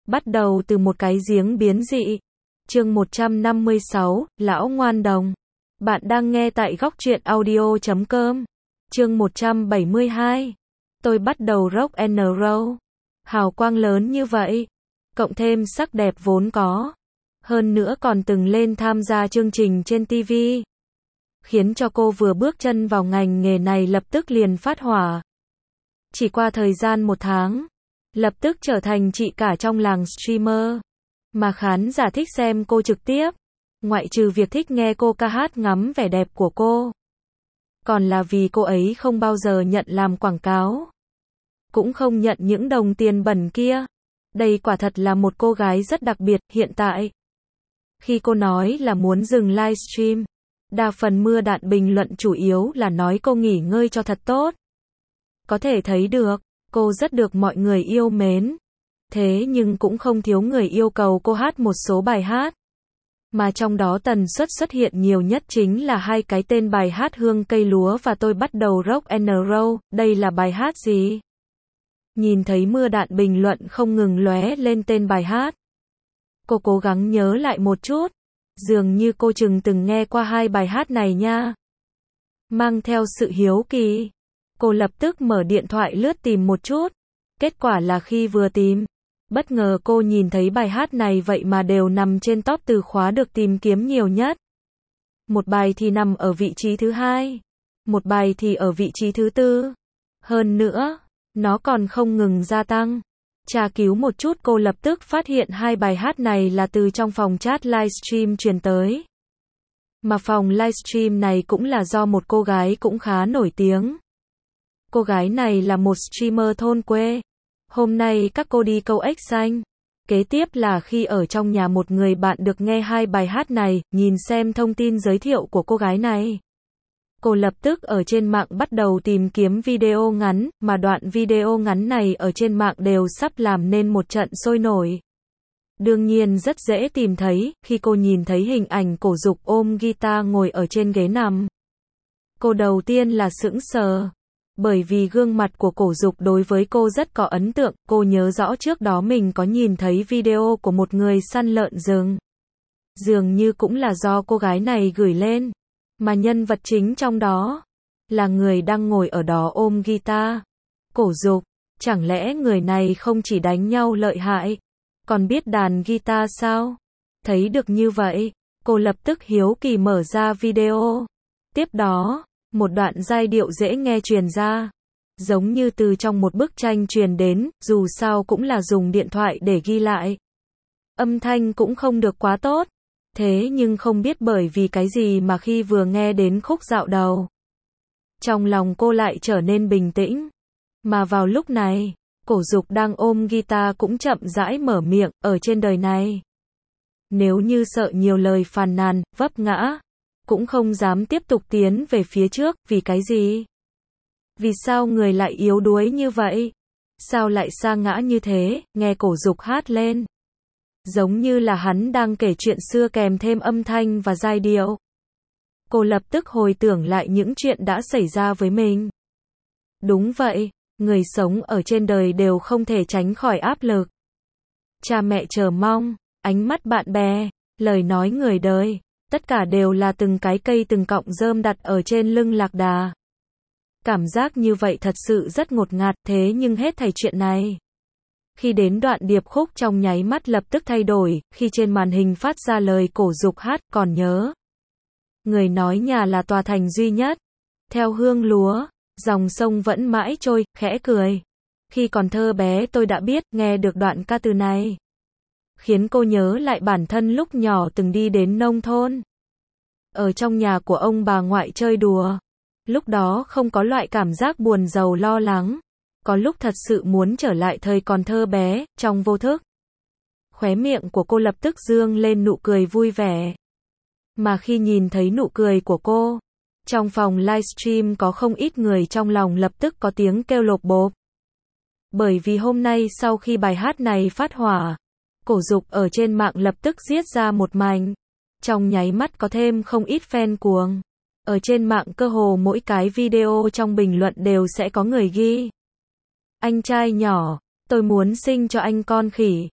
Bắt đầu từ một cái giếng biến dị. Chương 156, Lão Ngoan Đồng. Bạn đang nghe tại góc truyện audio.com. Chương 172. Tôi bắt đầu rock and roll. Hào quang lớn như vậy, cộng thêm sắc đẹp vốn có, hơn nữa còn từng lên tham gia chương trình trên TV, khiến cho cô vừa bước chân vào ngành nghề này lập tức liền phát hỏa. Chỉ qua thời gian 1 tháng, lập tức trở thành chị cả trong làng streamer, mà khán giả thích xem cô trực tiếp, ngoại trừ việc thích nghe cô ca hát ngắm vẻ đẹp của cô, còn là vì cô ấy không bao giờ nhận làm quảng cáo, cũng không nhận những đồng tiền bẩn kia. Đây quả thật là một cô gái rất đặc biệt. Hiện tại, khi cô nói là muốn dừng livestream, đa phần mưa đạn bình luận chủ yếu là nói cô nghỉ ngơi cho thật tốt. Có thể thấy được, cô rất được mọi người yêu mến. Thế nhưng cũng không thiếu người yêu cầu cô hát một số bài hát, mà trong đó tần suất xuất hiện nhiều nhất chính là 2 cái tên bài hát Hương Cây Lúa và Tôi Bắt Đầu Rock and Roll. Đây là bài hát gì? Nhìn thấy mưa đạn bình luận không ngừng lóe lên tên bài hát, cô cố gắng nhớ lại một chút. Dường như cô từng nghe qua 2 bài hát này nha. Mang theo sự hiếu kỳ, cô lập tức mở điện thoại lướt tìm một chút. Kết quả là khi vừa tìm, bất ngờ cô nhìn thấy bài hát này vậy mà đều nằm trên top từ khóa được tìm kiếm nhiều nhất. Một bài thì nằm ở vị trí thứ 2, một bài thì ở vị trí thứ 4. Hơn nữa, nó còn không ngừng gia tăng. Tra cứu một chút cô lập tức phát hiện 2 bài hát này là từ trong phòng chat livestream truyền tới. Mà phòng livestream này cũng là do một cô gái cũng khá nổi tiếng. Cô gái này là một streamer thôn quê. Hôm nay các cô đi câu ếch xanh. Kế tiếp là khi ở trong nhà một người bạn được nghe 2 bài hát này, nhìn xem thông tin giới thiệu của cô gái này. Cô lập tức ở trên mạng bắt đầu tìm kiếm video ngắn, mà đoạn video ngắn này ở trên mạng đều sắp làm nên một trận sôi nổi. Đương nhiên rất dễ tìm thấy, khi cô nhìn thấy hình ảnh Cổ Dục ôm guitar ngồi ở trên ghế nằm. Cô đầu tiên là sững sờ, bởi vì gương mặt của Cổ Dục đối với cô rất có ấn tượng. Cô nhớ rõ trước đó mình có nhìn thấy video của một người săn lợn rừng. Dường như cũng là do cô gái này gửi lên. Mà nhân vật chính trong đó là người đang ngồi ở đó ôm guitar. Cổ Dục, chẳng lẽ người này không chỉ đánh nhau lợi hại, còn biết đàn guitar sao? Thấy được như vậy, cô lập tức hiếu kỳ mở ra video. Tiếp đó, một đoạn giai điệu dễ nghe truyền ra, giống như từ trong một bức tranh truyền đến, dù sao cũng là dùng điện thoại để ghi lại. Âm thanh cũng không được quá tốt. Thế nhưng không biết bởi vì cái gì mà khi vừa nghe đến khúc dạo đầu, trong lòng cô lại trở nên bình tĩnh. Mà vào lúc này, Cổ Dục đang ôm guitar cũng chậm rãi mở miệng. Ở trên đời này, nếu như sợ nhiều lời phàn nàn, vấp ngã, cũng không dám tiếp tục tiến về phía trước. Vì cái gì? Vì sao người lại yếu đuối như vậy? Sao lại sa ngã như thế? Nghe Cổ Dục hát lên, giống như là hắn đang kể chuyện xưa kèm thêm âm thanh và giai điệu. Cô lập tức hồi tưởng lại những chuyện đã xảy ra với mình. Đúng vậy, người sống ở trên đời đều không thể tránh khỏi áp lực. Cha mẹ chờ mong, ánh mắt bạn bè, lời nói người đời, tất cả đều là từng cái cây từng cọng rơm đặt ở trên lưng lạc đà. Cảm giác như vậy thật sự rất ngột ngạt. Thế nhưng hết thảy chuyện này, khi đến đoạn điệp khúc trong nháy mắt lập tức thay đổi, khi trên màn hình phát ra lời Cổ Dục hát. Còn nhớ, người nói nhà là tòa thành duy nhất, theo hương lúa, dòng sông vẫn mãi trôi. Khẽ cười, khi còn thơ bé tôi đã biết. Nghe được đoạn ca từ này, khiến cô nhớ lại bản thân lúc nhỏ từng đi đến nông thôn, ở trong nhà của ông bà ngoại chơi đùa. Lúc đó không có loại cảm giác buồn rầu lo lắng. Có lúc thật sự muốn trở lại thời còn thơ bé. Trong vô thức, khóe miệng của cô lập tức dương lên nụ cười vui vẻ. Mà khi nhìn thấy nụ cười của cô, trong phòng livestream có không ít người trong lòng lập tức có tiếng kêu lộp bộp. Bởi vì hôm nay sau khi bài hát này phát hỏa, Cổ Dục ở trên mạng lập tức giết ra một mảnh. Trong nháy mắt có thêm không ít fan cuồng. Ở trên mạng cơ hồ mỗi cái video trong bình luận đều sẽ có người ghi: anh trai nhỏ, tôi muốn sinh cho anh con khỉ.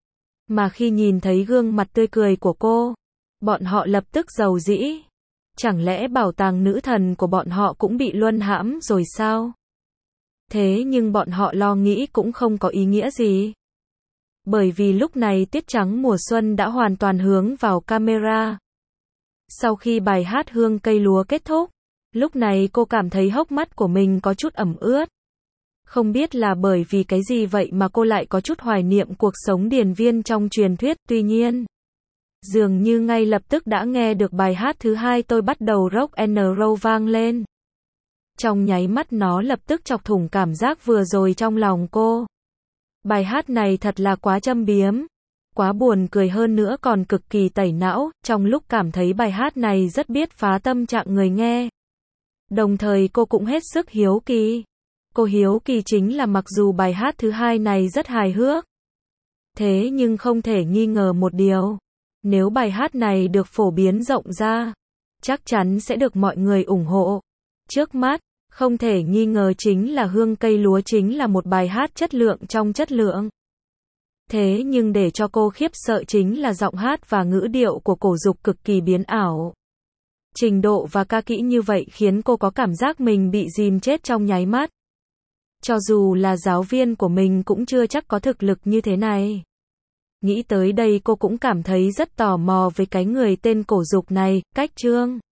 Mà khi nhìn thấy gương mặt tươi cười của cô, bọn họ lập tức rầu rĩ. Chẳng lẽ bảo tàng nữ thần của bọn họ cũng bị luân hãm rồi sao? Thế nhưng bọn họ lo nghĩ cũng không có ý nghĩa gì. Bởi vì lúc này Tiết Trắng mùa xuân đã hoàn toàn hướng vào camera. Sau khi bài hát Hương cây lúa kết thúc, lúc này cô cảm thấy hốc mắt của mình có chút ẩm ướt. Không biết là bởi vì cái gì vậy mà cô lại có chút hoài niệm cuộc sống điền viên trong truyền thuyết, tuy nhiên, dường như ngay lập tức đã nghe được bài hát thứ hai Tôi bắt đầu rock and roll vang lên. Trong nháy mắt nó lập tức chọc thủng cảm giác vừa rồi trong lòng cô. Bài hát này thật là quá châm biếm, quá buồn cười hơn nữa còn cực kỳ tẩy não, trong lúc cảm thấy bài hát này rất biết phá tâm trạng người nghe. Đồng thời cô cũng hết sức hiếu kỳ. Cô hiếu kỳ chính là mặc dù bài hát thứ hai này rất hài hước, thế nhưng không thể nghi ngờ một điều. Nếu bài hát này được phổ biến rộng ra, chắc chắn sẽ được mọi người ủng hộ. Trước mắt, không thể nghi ngờ chính là Hương cây lúa chính là một bài hát chất lượng trong chất lượng. Thế nhưng để cho cô khiếp sợ chính là giọng hát và ngữ điệu của Cổ Dục cực kỳ biến ảo. Trình độ và ca kỹ như vậy khiến cô có cảm giác mình bị dìm chết trong nháy mắt. Cho dù là giáo viên của mình cũng chưa chắc có thực lực như thế này. Nghĩ tới đây cô cũng cảm thấy rất tò mò với cái người tên Cổ Dục này, cách Trương